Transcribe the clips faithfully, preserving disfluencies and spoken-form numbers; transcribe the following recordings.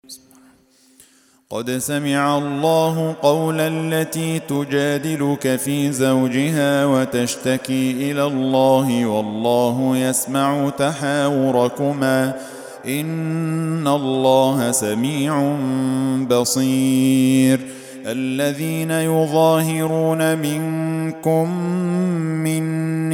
قد سمع الله قول التي تجادلك في زوجها وتشتكي إلى الله والله يسمع تحاوركما إن الله سميع بصير. الذين يظاهرون منكم من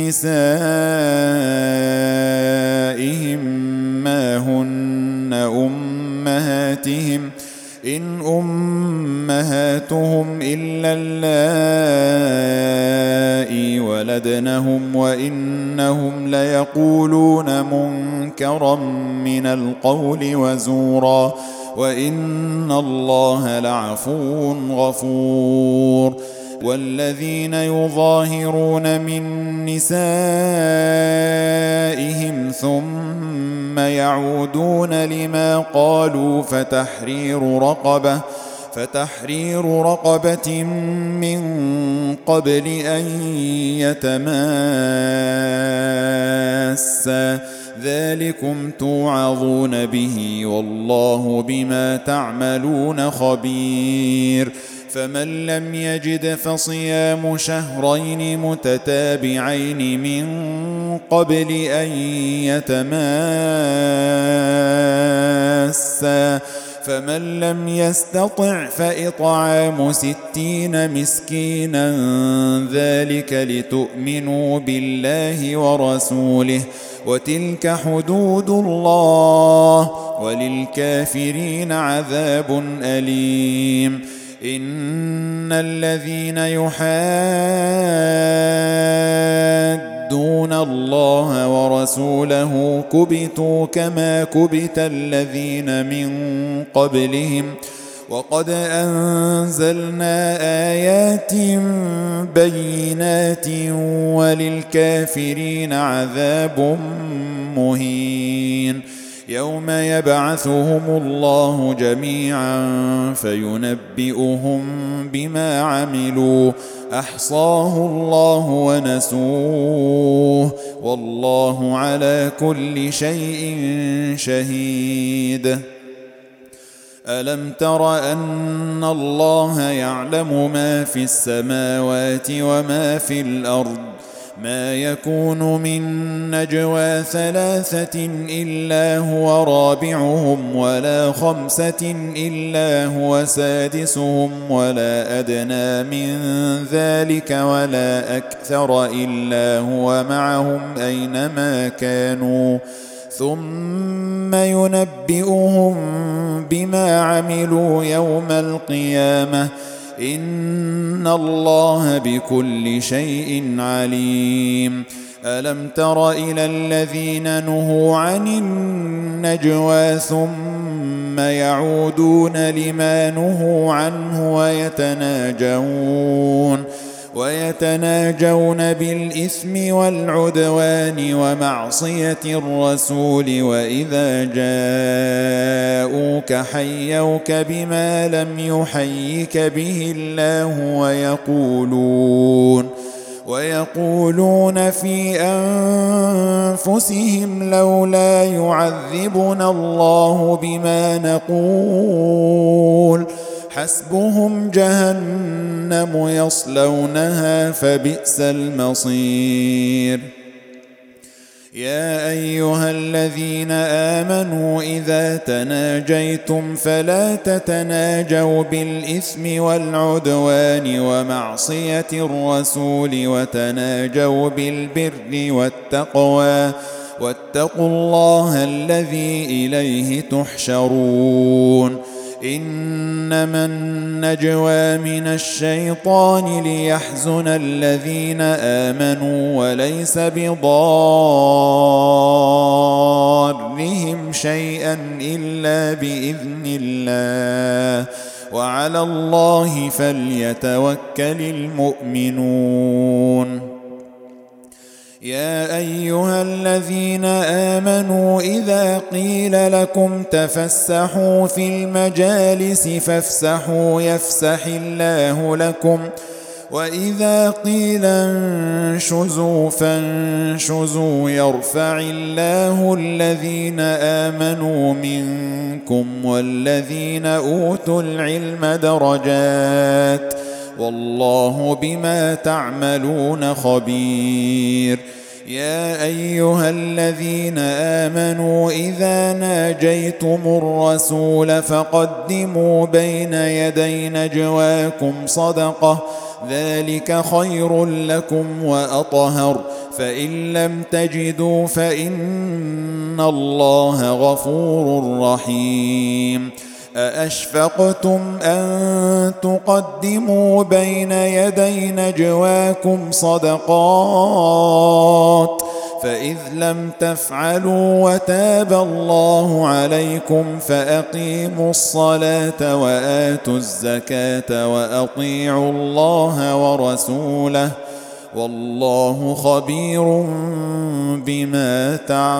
نسائهم ما هن أمهاتهم إن أمهاتهم إلا اللائي ولدنهم وإنهم ليقولون منكرا من القول وزورا وإن الله لعفو غفور. والذين يظاهرون من نسائهم ثم يعودون لما قالوا فتحرير رقبة فتحرير رقبة من قبل أن يتماسا ذلكم توعظون به والله بما تعملون خبير. فمن لم يجد فصيام شهرين متتابعين من قبل أن يتماسا فمن لم يستطع فإطعام ستين مسكينا ذلك لتؤمنوا بالله ورسوله وتلك حدود الله وللكافرين عذاب أليم. إن الذين يحادون الله ورسوله كبتوا كما كبت الذين من قبلهم وقد أنزلنا آيات بينات وللكافرين عذاب مهين. يوم يبعثهم الله جميعا فينبئهم بما عملوا أحصاه الله ونسوه والله على كل شيء شهيد. ألم تر أن الله يعلم ما في السماوات وما في الأرض ما يكون من نجوى ثلاثة إلا هو رابعهم ولا خمسة إلا هو سادسهم ولا أدنى من ذلك ولا أكثر إلا هو معهم أينما كانوا ثم ينبئهم بما عملوا يوم القيامة إن الله بكل شيء عليم. ألم تر إلى الذين نهوا عن النجوى ثم يعودون لما نهوا عنه ويتناجون ويتناجون بالإثم والعدوان ومعصية الرسول وإذا جاءوك حيوك بما لم يحيك به الله ويقولون ويقولون في أنفسهم لولا يعذبنا الله بما نقول حسبهم جهنم يصلونها فبئس المصير. يا أيها الذين آمنوا إذا تناجيتم فلا تتناجوا بالإثم والعدوان ومعصية الرسول وتناجوا بالبر والتقوى واتقوا الله الذي إليه تحشرون. إنما النجوى من الشيطان ليحزن الذين آمنوا وليس بضارهم شيئا إلا بإذن الله وعلى الله فليتوكل المؤمنون. يا أيها الذين آمنوا إذا قيل لكم تفسحوا في المجالس فافسحوا يفسح الله لكم وإذا قيل انشزوا فانشزوا يرفع الله الذين آمنوا منكم والذين أوتوا العلم درجات والله بما تعملون خبير. يا أيها الذين آمنوا إذا ناجيتم الرسول فقدموا بين يدي نجواكم صدقة ذلك خير لكم وأطهر فإن لم تجدوا فإن الله غفور رحيم. أأشفقتم أن تقدموا بين يدي نجواكم صدقات فإذ لم تفعلوا وتاب الله عليكم فأقيموا الصلاة وآتوا الزكاة وأطيعوا الله ورسوله والله خبير بما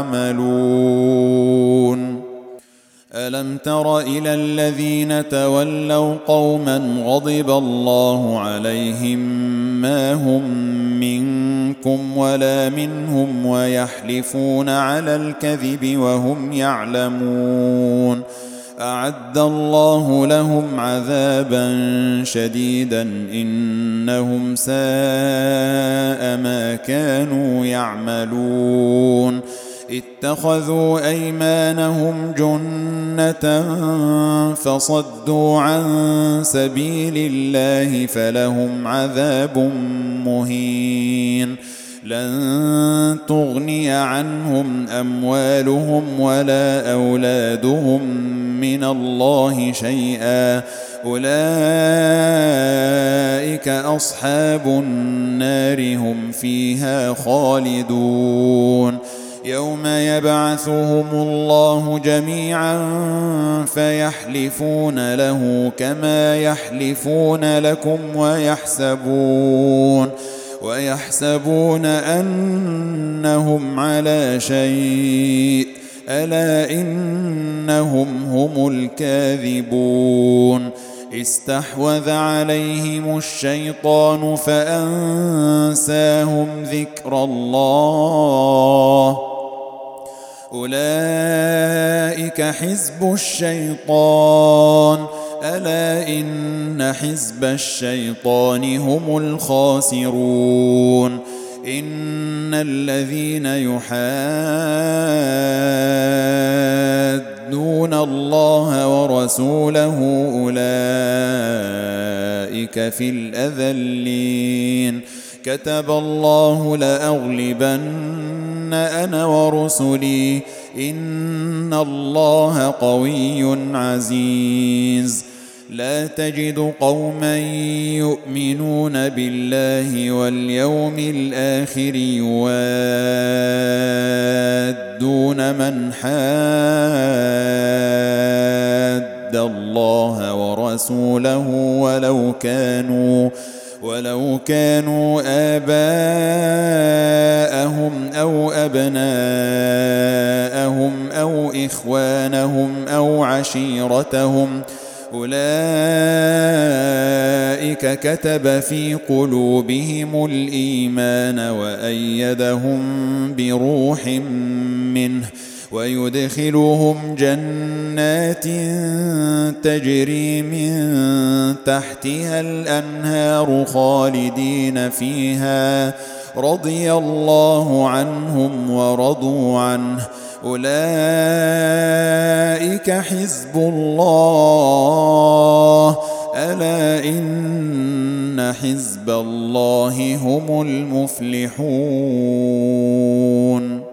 تعملون. ألم تر إلى الذين تولوا قوما غضب الله عليهم ما هم منكم ولا منهم ويحلفون على الكذب وهم يعلمون أعد الله لهم عذابا شديدا إنهم ساء ما كانوا يعملون. اتخذوا أيمانهم جنة فصدوا عن سبيل الله فلهم عذاب مهين. لن تغني عنهم أموالهم ولا أولادهم من الله شيئا أولئك أصحاب النار هم فيها خالدون. يوم يبعثهم الله جميعا فيحلفون له كما يحلفون لكم ويحسبون ويحسبون أنهم على شيء ألا إنهم هم الكاذبون. استحوذ عليهم الشيطان فأنساهم ذكر الله أولئك حزب الشيطان ألا إن حزب الشيطان هم الخاسرون. إن الذين يحادون الله ورسوله أولئك في الأذلين. كتب الله لأغلبن أنا ورسلي إن الله قوي عزيز. لا تجد قوما يؤمنون بالله واليوم الآخر يوادون من حاد الله ورسوله ولو كانوا ولو كانوا آباءهم أو أبناءهم أو إخوانهم أو عشيرتهم أولئك كتب في قلوبهم الإيمان وأيدهم بروح منه ويدخلهم جنات تجري من تحتها الأنهار خالدين فيها رضي الله عنهم ورضوا عنه أولئك حزب الله ألا إن حزب الله هم المفلحون.